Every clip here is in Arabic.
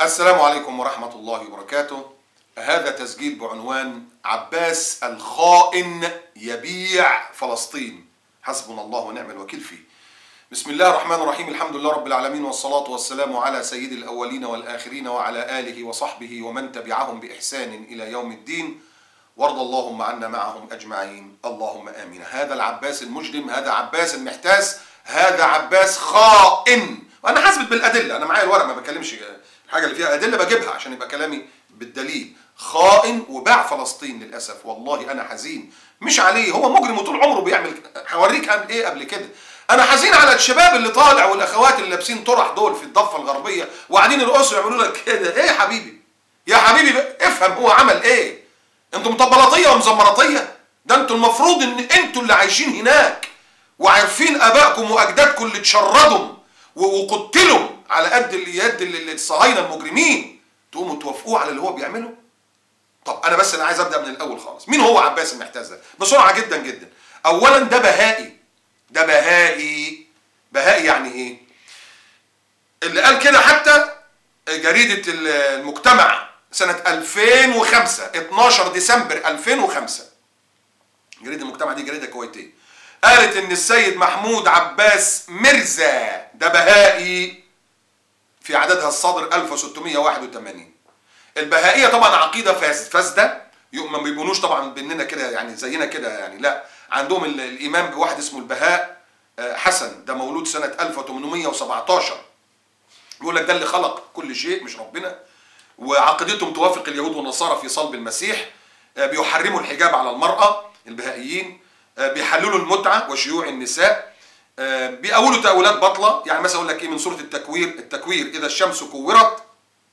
السلام عليكم ورحمة الله وبركاته. هذا تسجيل بعنوان عباس الخائن يبيع فلسطين، حسبنا الله ونعم الوكيل فيه. بسم الله الرحمن الرحيم، الحمد لله رب العالمين، والصلاة والسلام على سيد الأولين والآخرين وعلى آله وصحبه ومن تبعهم بإحسان إلى يوم الدين، وارض اللهم عنا معهم أجمعين، اللهم آمين. هذا العباس المجرم، هذا عباس المحتاس، هذا عباس خائن. وأنا حاسبت بالأدلة، أنا معايا الورق، ما بكلمش الحاجة اللي فيها أدلة بجيبها عشان يبقى كلامي بالدليل. خائن وباع فلسطين للأسف. والله أنا حزين مش عليه، هو مجرم وطول عمره بيعمل. هوريك عمل إيه قبل كده. أنا حزين على الشباب اللي طالع والأخوات اللي لابسين طرح دول في الضفة الغربية وقاعدين يرقصوا يعملوا لك كده. إيه يا حبيبي؟ يا حبيبي افهم هو عمل إيه؟ أنتوا مطبلطية ومزمرطية؟ ده أنتوا المفروض إن أنتوا اللي عايشين هناك وعارفين آبائكم وأجدادكم اللي اتشردوا وقتلوا على قد اليد الصهاينة المجرمين، تقوموا توافقوه على اللي هو بيعمله؟ طب انا بس عايز ابدا من الاول خالص. مين هو عباس المحتاس ده؟ بسرعه جدا جدا. اولا ده بهائي، ده بهائي. بهائي يعني ايه؟ اللي قال كده حتى جريده المجتمع سنه 2005 12 ديسمبر 2005. جريده المجتمع دي جريده كويتيه، قالت ان السيد محمود عباس مرزا ده بهائي في عددها الصادر 1681. البهائيه طبعا عقيده فاسده، ما بيبونوش طبعا باننا كده يعني زينا كده يعني، لا، عندهم الايمان بواحد اسمه البهاء حسن، ده مولود سنه 1817. يقول لك ده اللي خلق كل شيء مش ربنا، وعقيدتهم توافق اليهود والنصارى في صلب المسيح. بيحرموا الحجاب على المراه البهائيين، بيحللوا المتعه وشيوع النساء، بيقولوا تأويلات باطله. يعني مثلا اقول لك ايه من سوره التكوير اذا الشمس كورت،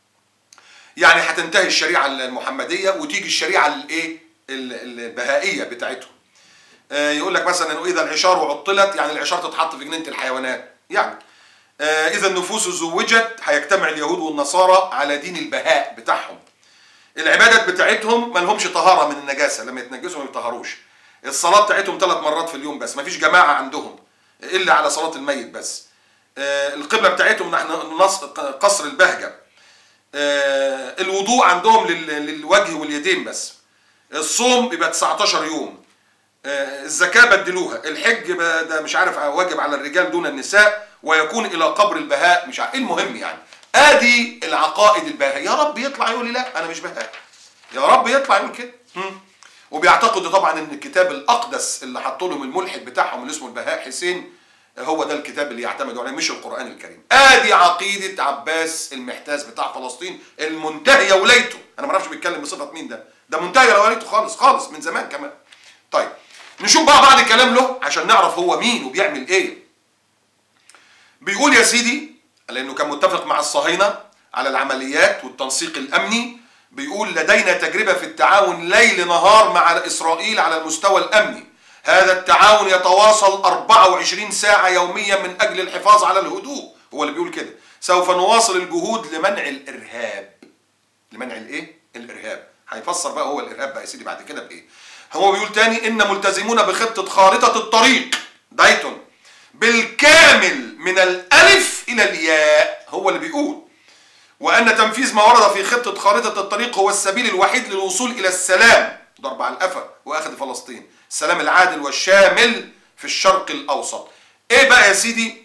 يعني هتنتهي الشريعه المحمديه وتيجي الشريعه الايه البهائيه بتاعتهم. يقول لك مثلا انه اذا العشار عطلت، يعني العشار تتحط في جنينه الحيوانات. يعني اذا النفوس زوجت، هيجتمع اليهود والنصارى على دين البهاء بتاعهم. العبادات بتاعتهم ما لهمش طهاره من النجاسه، لما يتنجسوا ما يطهروش. الصلاه بتاعتهم 3 مرات في اليوم بس، ما فيش جماعه عندهم الا على صلاه الميت بس. القبله بتاعتهم نحن قصر البهجه. الوضوء عندهم للوجه واليدين بس. الصوم بيبقى 19 يوم. الزكاه بدلوها. الحج ده مش عارف واجب على الرجال دون النساء، ويكون الى قبر البهاء مش عارف. المهم يعني ادي العقائد البهاء. يا رب يطلع يقول لي لا انا مش بهاء، يا رب يطلع يقول كده. وبيعتقدوا طبعا ان الكتاب الاقدس اللي حطوا لهم الملحد بتاعهم اللي اسمه البهاء حسين هو ده الكتاب اللي يعتمدوا عليه مش القرآن الكريم. ادي عقيدة عباس المحتاس بتاع فلسطين المنتهية ولايته. انا ما اعرفش بيتكلم بصفة مين ده منتهية ولايته خالص خالص من زمان كمان. طيب نشوف بقى بعد كلام له عشان نعرف هو مين وبيعمل ايه. بيقول يا سيدي لانه كان متفق مع الصهاينة على العمليات والتنسيق الامني، بيقول لدينا تجربة في التعاون ليل نهار مع اسرائيل على المستوى الامني. هذا التعاون يتواصل 24 ساعة يوميا من أجل الحفاظ على الهدوء. هو اللي بيقول كده. سوف نواصل الجهود لمنع الإرهاب. لمنع الإيه؟ الإرهاب. هيفسر بقى هو الإرهاب بقى يا سيدي بعد كده بإيه. هو بيقول تاني إن ملتزمون بخطة خارطة الطريق دايتون بالكامل من الألف إلى الياء. هو اللي بيقول وأن تنفيذ ما ورد في خطة خارطة الطريق هو السبيل الوحيد للوصول إلى السلام، ضرب على القفا وأخذ فلسطين، السلام العادل والشامل في الشرق الأوسط. إيه بقى يا سيدي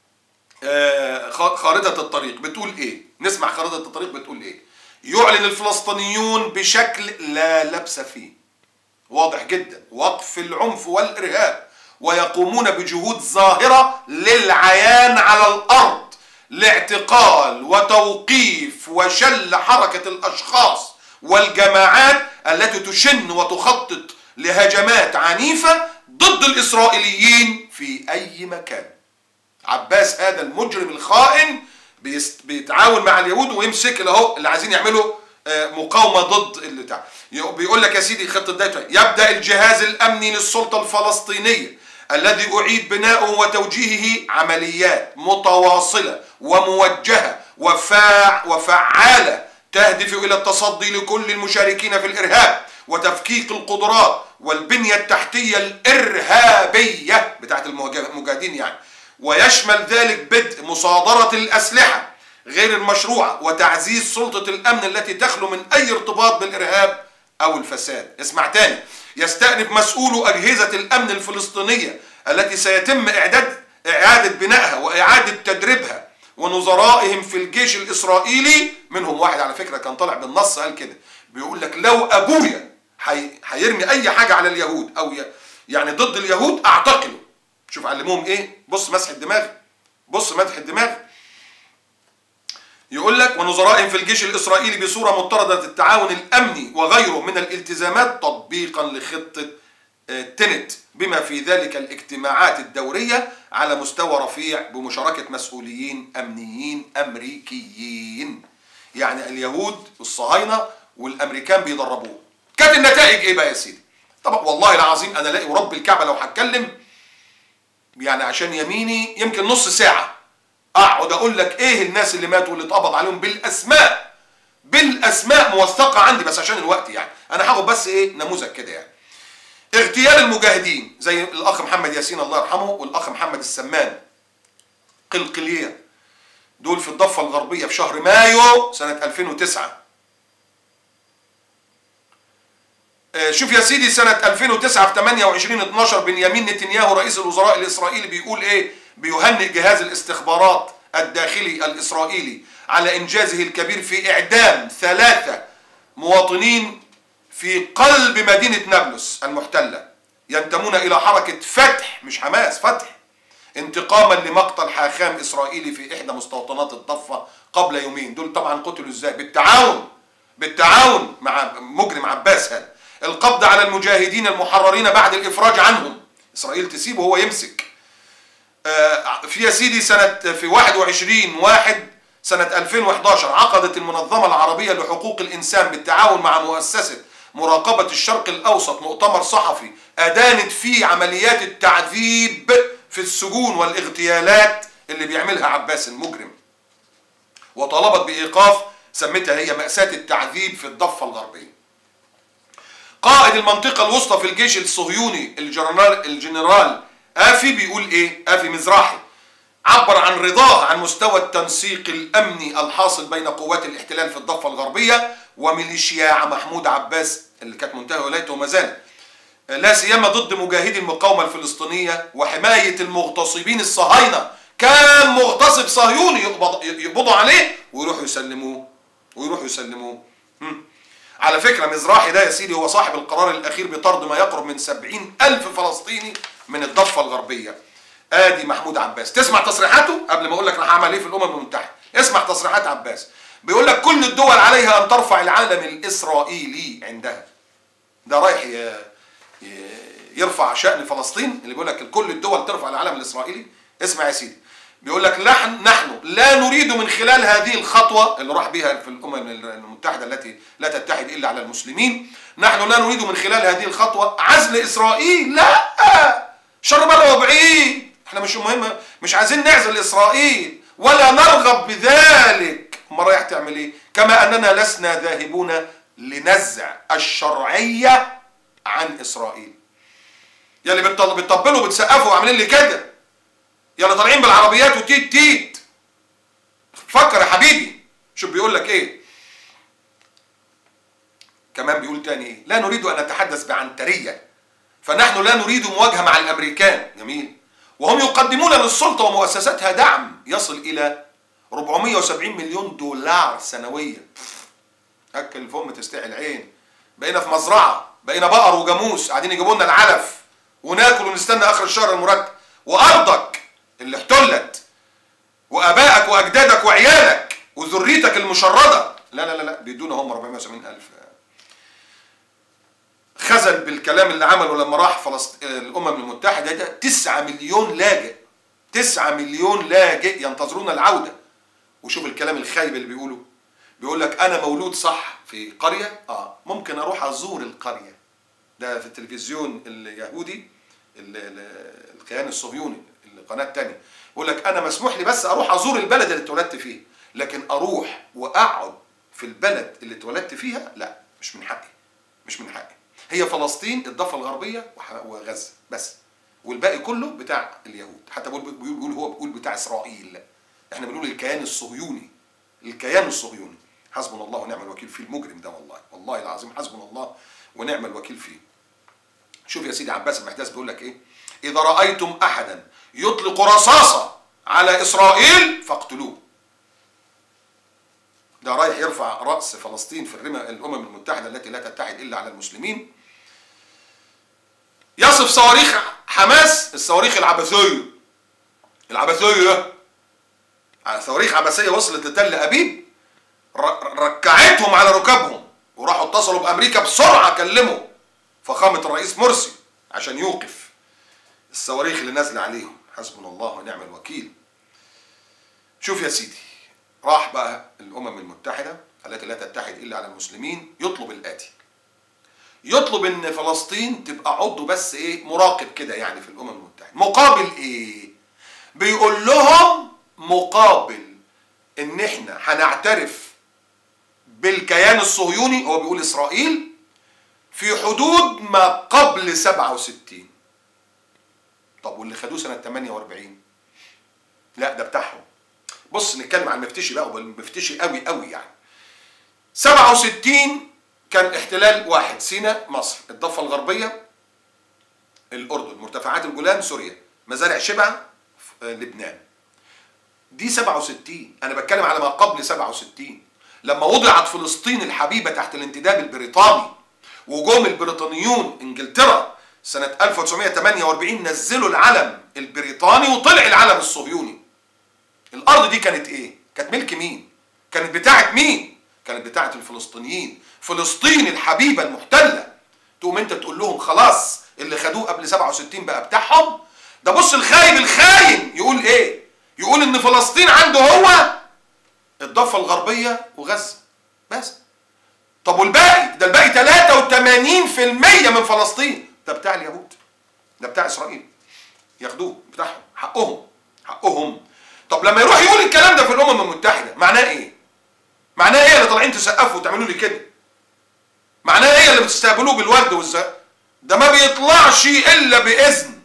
خارطة الطريق بتقول إيه؟ نسمع خارطة الطريق بتقول إيه؟ يعلن الفلسطينيون بشكل لا لبس فيه واضح جدا وقف العنف والإرهاب، ويقومون بجهود ظاهرة للعيان على الأرض لاعتقال وتوقيف وشل حركة الأشخاص والجماعات التي تشن وتخطط لهجمات عنيفة ضد الإسرائيليين في أي مكان. عباس هذا المجرم الخائن بيتعاون مع اليهود ويمسك اللي عايزين يعملوا مقاومة ضد اللي بتاع. بيقول لك يا سيدي خطة دايتون يبدأ الجهاز الأمني للسلطة الفلسطينية الذي أعيد بناؤه وتوجيهه عمليات متواصلة وموجهة وفعالة تهدف إلى التصدي لكل المشاركين في الإرهاب وتفكيك القدرات والبنية التحتية الإرهابية بتاعت المجاهدين يعني، ويشمل ذلك بدء مصادرة الأسلحة غير المشروعة وتعزيز سلطة الأمن التي تخلو من أي ارتباط بالإرهاب أو الفساد. اسمع تاني، يستأنف مسؤولو أجهزة الأمن الفلسطينية التي سيتم إعادة بنائها وإعادة تدريبها ونظرائهم في الجيش الإسرائيلي، منهم واحد على فكرة كان طالع بالنص قال كده، بيقول لك لو أبويا هيرمي أي حاجة على اليهود أو يعني ضد اليهود أعتقله. شوف علموهم إيه، بص مسح الدماغ، بص مسح الدماغ. يقول لك ونظرائهم في الجيش الإسرائيلي بصورة مضطردة التعاون الأمني وغيره من الالتزامات تطبيقا لخطة تنت، بما في ذلك الاجتماعات الدورية على مستوى رفيع بمشاركة مسؤولين أمنيين أمريكيين. يعني اليهود والصهاينة والأمريكان بيدربوه. كانت النتائج إيه بقى يا سيدي؟ طبعا والله العظيم أنا لاقي ورب الكعبة لو هتكلم يعني عشان يميني يمكن نص ساعة اقعد اقول لك ايه الناس اللي ماتوا واللي اتقبض عليهم بالاسماء، بالاسماء موثقه عندي، بس عشان الوقت يعني انا هاخد بس ايه نموذج كده. يعني اغتيال المجاهدين زي الاخ محمد ياسين الله يرحمه والاخ محمد السمان قلقليه، دول في الضفه الغربيه في شهر مايو سنه 2009. شوف يا سيدي سنه 2009 في 28/12 بنيامين نتنياهو رئيس الوزراء الاسرائيلي بيقول ايه؟ بيهنئ جهاز الاستخبارات الداخلي الإسرائيلي على إنجازه الكبير في إعدام 3 مواطنين في قلب مدينة نابلس المحتلة ينتمون إلى حركة فتح، مش حماس، فتح، انتقاما لمقتل حاخام إسرائيلي في إحدى مستوطنات الضفة قبل يومين. دول طبعا قتلوا إزاي؟ بالتعاون مع مجرم عباس هذا. القبض على المجاهدين المحررين بعد الإفراج عنهم، إسرائيل تسيبه وهو يمسك. في يا سيدي في 21/1 سنة 2011 عقدت المنظمة العربية لحقوق الإنسان بالتعاون مع مؤسسة مراقبة الشرق الأوسط مؤتمر صحفي أدانت فيه عمليات التعذيب في السجون والاغتيالات اللي بيعملها عباس المجرم، وطالبت بإيقاف سمتها هي مأساة التعذيب في الضفة الغربية. قائد المنطقة الوسطى في الجيش الصهيوني الجنرال آفي بيقول ايه؟ آفي مزراحي عبر عن رضاه عن مستوى التنسيق الأمني الحاصل بين قوات الاحتلال في الضفة الغربية وميليشيا محمود عباس اللي كانت منتهى ولايته وما زالت، لا سيما ضد مجاهدي المقاومة الفلسطينية وحماية المغتصبين الصهاينة. كان مغتصب صهيوني يقبضوا عليه ويروحوا يسلموه. على فكرة مزراحي ده يا سيدي هو صاحب القرار الأخير بطرد ما يقرب من 70,000 فلسطيني من الضفة الغربية. ادي محمود عباس، تسمع تصريحاته قبل ما اقول لك راح اعمل ايه في الامم المتحدة. اسمع تصريحات عباس، بيقول لك كل الدول عليها ان ترفع العلم الاسرائيلي عندها. ده رايح يرفع شأن فلسطين، اللي بيقول لك كل الدول ترفع العلم الاسرائيلي. اسمع يا سيدي، بيقول لك نحن لا نريد من خلال هذه الخطوة اللي راح بها في الامم المتحدة التي لا تتحد الا على المسلمين، نحن لا نريد من خلال هذه الخطوة عزل اسرائيل، لا، شر بره وبعيد، احنا مش مهم، مش عايزين نعزل اسرائيل ولا نرغب بذلك. امال رايح تعمل ايه؟ كما اننا لسنا ذاهبون لنزع الشرعية عن اسرائيل. يا اللي بتطبلوا بتسقفوا وعاملين لي كده، يا اللي طالعين بالعربيات وتيت تيت، فكر يا حبيبي. شوف بيقول لك ايه كمان، بيقول تاني ايه؟ لا نريد ان نتحدث بعنترية، فنحن لا نريد مواجهة مع الامريكان. جميل. وهم يقدمون للسلطة ومؤسساتها دعم يصل الى 470 مليون دولار سنويا. اكل الفم تستحي العين. بقينا في مزرعة، بقينا بقر وجاموس قاعدين يجيبوا لنا العلف وناكل ونستنى اخر الشهر المرتب، وارضك اللي احتلت وابائك واجدادك وعيالك وذريتك المشردة لا بيدونا هم 470,000. خزل بالكلام اللي عمله لما راح الامم المتحدة ده 9 مليون لاجئ، 9 مليون لاجئ ينتظرون العودة. وشوف الكلام الخايب اللي بيقوله، بيقول لك انا مولود صح في قرية، ممكن اروح ازور القرية. ده في التلفزيون اليهودي الكيان الصهيوني القناة التانية، يقول لك انا مسموح لي بس اروح ازور البلد اللي اتولدت فيه، لكن اروح واقعد في البلد اللي اتولدت فيها لا، مش من حقي، مش من حقي. هي فلسطين الضفة الغربية وغزة بس، والباقي كله بتاع اليهود. حتى بيقول هو بيقول بتاع اسرائيل، احنا بنقول الكيان الصهيوني الكيان الصهيوني. حسبنا الله ونعم الوكيل فيه المجرم ده، والله العظيم حسبنا الله ونعم الوكيل فيه. شوف يا سيدي عباس المحتاس بيقول لك ايه: اذا رايتم احدا يطلق رصاصه على اسرائيل فاقتلوه. ده رايح يرفع راس فلسطين في الامم المتحده التي لا تتحد الا على المسلمين. يصف صواريخ حماس الصواريخ العبثيه، صواريخ عبثيه وصلت لتل ابيب، ركعتهم على ركابهم، وراحوا اتصلوا بامريكا بسرعه، كلموا فخامه الرئيس مرسي عشان يوقف الصواريخ اللي نازله عليهم. حسبنا الله ونعم الوكيل. شوف يا سيدي، راح بقى الامم المتحده التي لا تتحد الا على المسلمين يطلب الاتي: يطلب ان فلسطين تبقى عضو بس ايه، مراقب كده يعني في الامم المتحده. مقابل ايه؟ بيقول لهم مقابل ان احنا هنعترف بالكيان الصهيوني، هو بيقول اسرائيل، في حدود ما قبل 67. طب واللي خدوه سنه 48؟ لا ده بتاعهم. بص نتكلم عن المفتشي بقى، والمفتشي قوي قوي يعني. 67 كان احتلال واحد: سيناء مصر، الضفه الغربيه الاردن، مرتفعات الجولان سوريا، مزارع شبع لبنان. دي 67. انا بتكلم على ما قبل 67 لما وضعت فلسطين الحبيبه تحت الانتداب البريطاني، وجوم البريطانيون انجلترا سنه 1948 نزلوا العلم البريطاني وطلع العلم الصهيوني. الارض دي كانت ايه؟ كانت ملك مين؟ كانت بتاعت مين؟ كانت بتاعت الفلسطينيين. فلسطين الحبيبه المحتله تقوم انت تقول لهم خلاص اللي خدوه قبل 67 بقى بتاعهم؟ ده بص الخايب الخاين يقول ايه؟ يقول ان فلسطين عنده هو الضفه الغربيه وغزه بس. طب والباقي؟ ده الباقي 83% من فلسطين ده بتاع اليهود، ده بتاع اسرائيل، ياخدوه بتاعهم، حقهم. طب لما يروح يقول الكلام ده في الامم المتحده معناه ايه؟ معناه ايه اللي طالعين تسقفوا وتعملوا لي كده؟ معناه ايه اللي بتستقبلوه بالورد والزق؟ ده ما بيطلعش الا باذن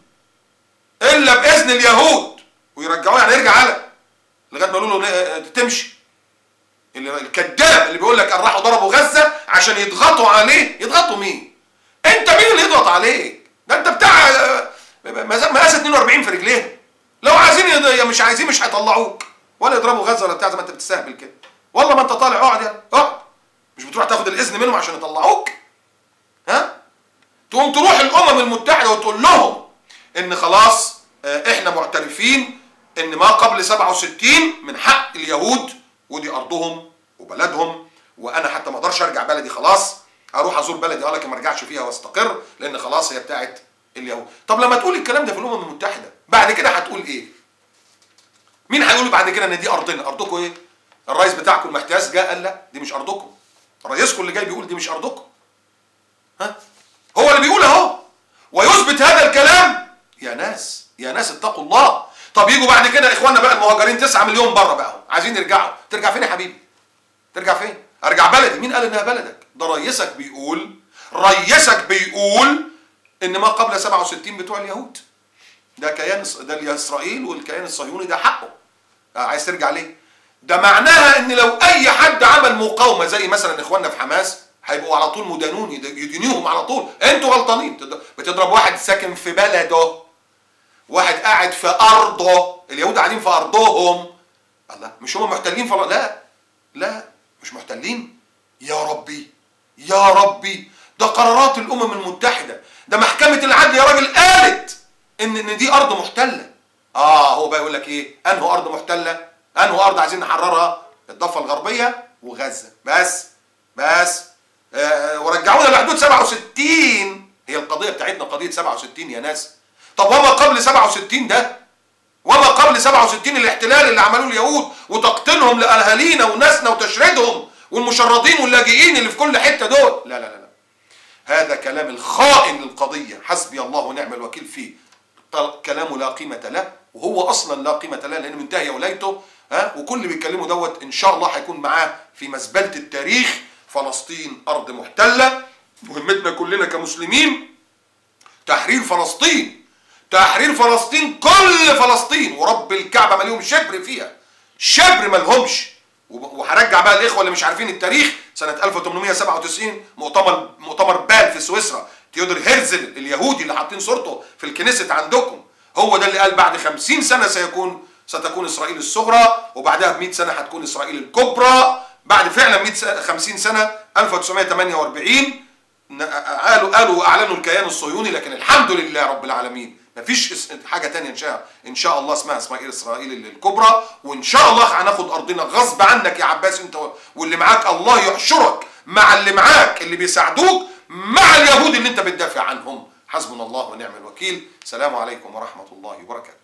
اليهود، ويرجعوه يعني يرجع على لغايه ما يقولوا له تمشي. الكذاب اللي بيقول لك راحوا ضربوا غزه عشان يضغطوا عليه. يضغطوا مين؟ انت مين اللي يضغط عليك؟ ده انت بتاع مقاس 42 في رجليهم. لو عايزين مش عايزين مش هيطلعوك ولا يضربوا غزه ولا بتاع زي ما انت بتستهبل كده. والله ما انت طالع اقعد يعني اقعد، مش بتروح تاخد الاذن منهم عشان يطلعوك؟ ها؟ تقوم تروح الامم المتحده وتقول لهم ان خلاص احنا معترفين ان ما قبل 67 من حق اليهود، ودي ارضهم وبلدهم، وانا حتى ما اقدرش ارجع بلدي، خلاص اروح ازور بلدي لكن ما ارجعش فيها واستقر لان خلاص هي بتاعت اليهود. طب لما تقول الكلام ده في الامم المتحده بعد كده هتقول ايه؟ مين هيقول بعد كده ان دي ارضنا؟ ارضكم ايه؟ الرئيس بتاعكم المحتاس جاء قال لا دي مش ارضكم. رئيسكم اللي جاي بيقول دي مش ارضكم. ها؟ هو اللي بيقول اهو ويثبت هذا الكلام. يا ناس اتقوا الله. طب يجوا بعد كده اخواننا بقى المهاجرين 9 مليون بره بقى عايزين يرجعوا. ترجع فين يا حبيبي؟ ترجع فين؟ ارجع بلدي. مين قال انها بلدك؟ ده رئيسك بيقول ان ما قبل 67 بتوع اليهود. ده كيان، ده اسرائيل والكيان الصهيوني ده حقه. عايز ترجع ليه؟ ده معناها ان لو اي حد عمل مقاومه زي مثلا اخواننا في حماس هيبقوا على طول مدانون، يدينوهم على طول. انتوا غلطانين. بتضرب واحد ساكن في بلده، واحد قاعد في ارضه، اليهود قاعدين في ارضهم. الله، مش هم محتلين لا مش محتلين. يا ربي ده قرارات الامم المتحده، ده محكمه العدل يا راجل قالت ان دي ارض محتله. هو بقى يقول لك ايه؟ انه ارض محتله، انه ارض عايزين نحررها، الضفه الغربيه وغزه بس. ورجعونا لحدود 67. هي القضيه بتاعتنا قضيه 67 يا ناس. طب وما قبل 67 ده؟ وما قبل 67 الاحتلال اللي عملوه اليهود وتقتلهم لاهالينا وناسنا وتشريدهم والمشردين واللاجئين اللي في كل حته دول؟ لا هذا كلام الخائن للقضيه. حسبي الله ونعم الوكيل فيه. كلامه لا قيمه له، وهو اصلا لا قيمه له لانه منتهي ولايته. وكل اللي بيتكلموا دوت ان شاء الله هيكون معاه في مزبله التاريخ. فلسطين ارض محتله، مهمتنا كلنا كمسلمين تحرير فلسطين، كل فلسطين، ورب الكعبه ما لهم شبر فيها، شبر ما لهمش. وهرجع بقى الاخوه اللي مش عارفين التاريخ، سنه 1897 مؤتمر بال في سويسرا، تيودور هيرزل اليهودي اللي حاطين صورته في الكنيست عندكم، هو ده اللي قال بعد 50 سنه ستكون اسرائيل الصغرى، وبعدها ب 100 سنه هتكون اسرائيل الكبرى. بعد فعلا 50 سنه 1948 قالوا واعلنوا الكيان الصهيوني. لكن الحمد لله رب العالمين مفيش حاجه تانية ان شاء الله اسمها اسرائيل الكبرى. وان شاء الله هناخد ارضنا غصب عنك يا عباس، انت واللي معاك الله يحشرك مع اللي معاك اللي بيساعدوك مع اليهود اللي انت بتدافع عنهم. حسبنا الله ونعم الوكيل. سلام عليكم ورحمه الله وبركاته.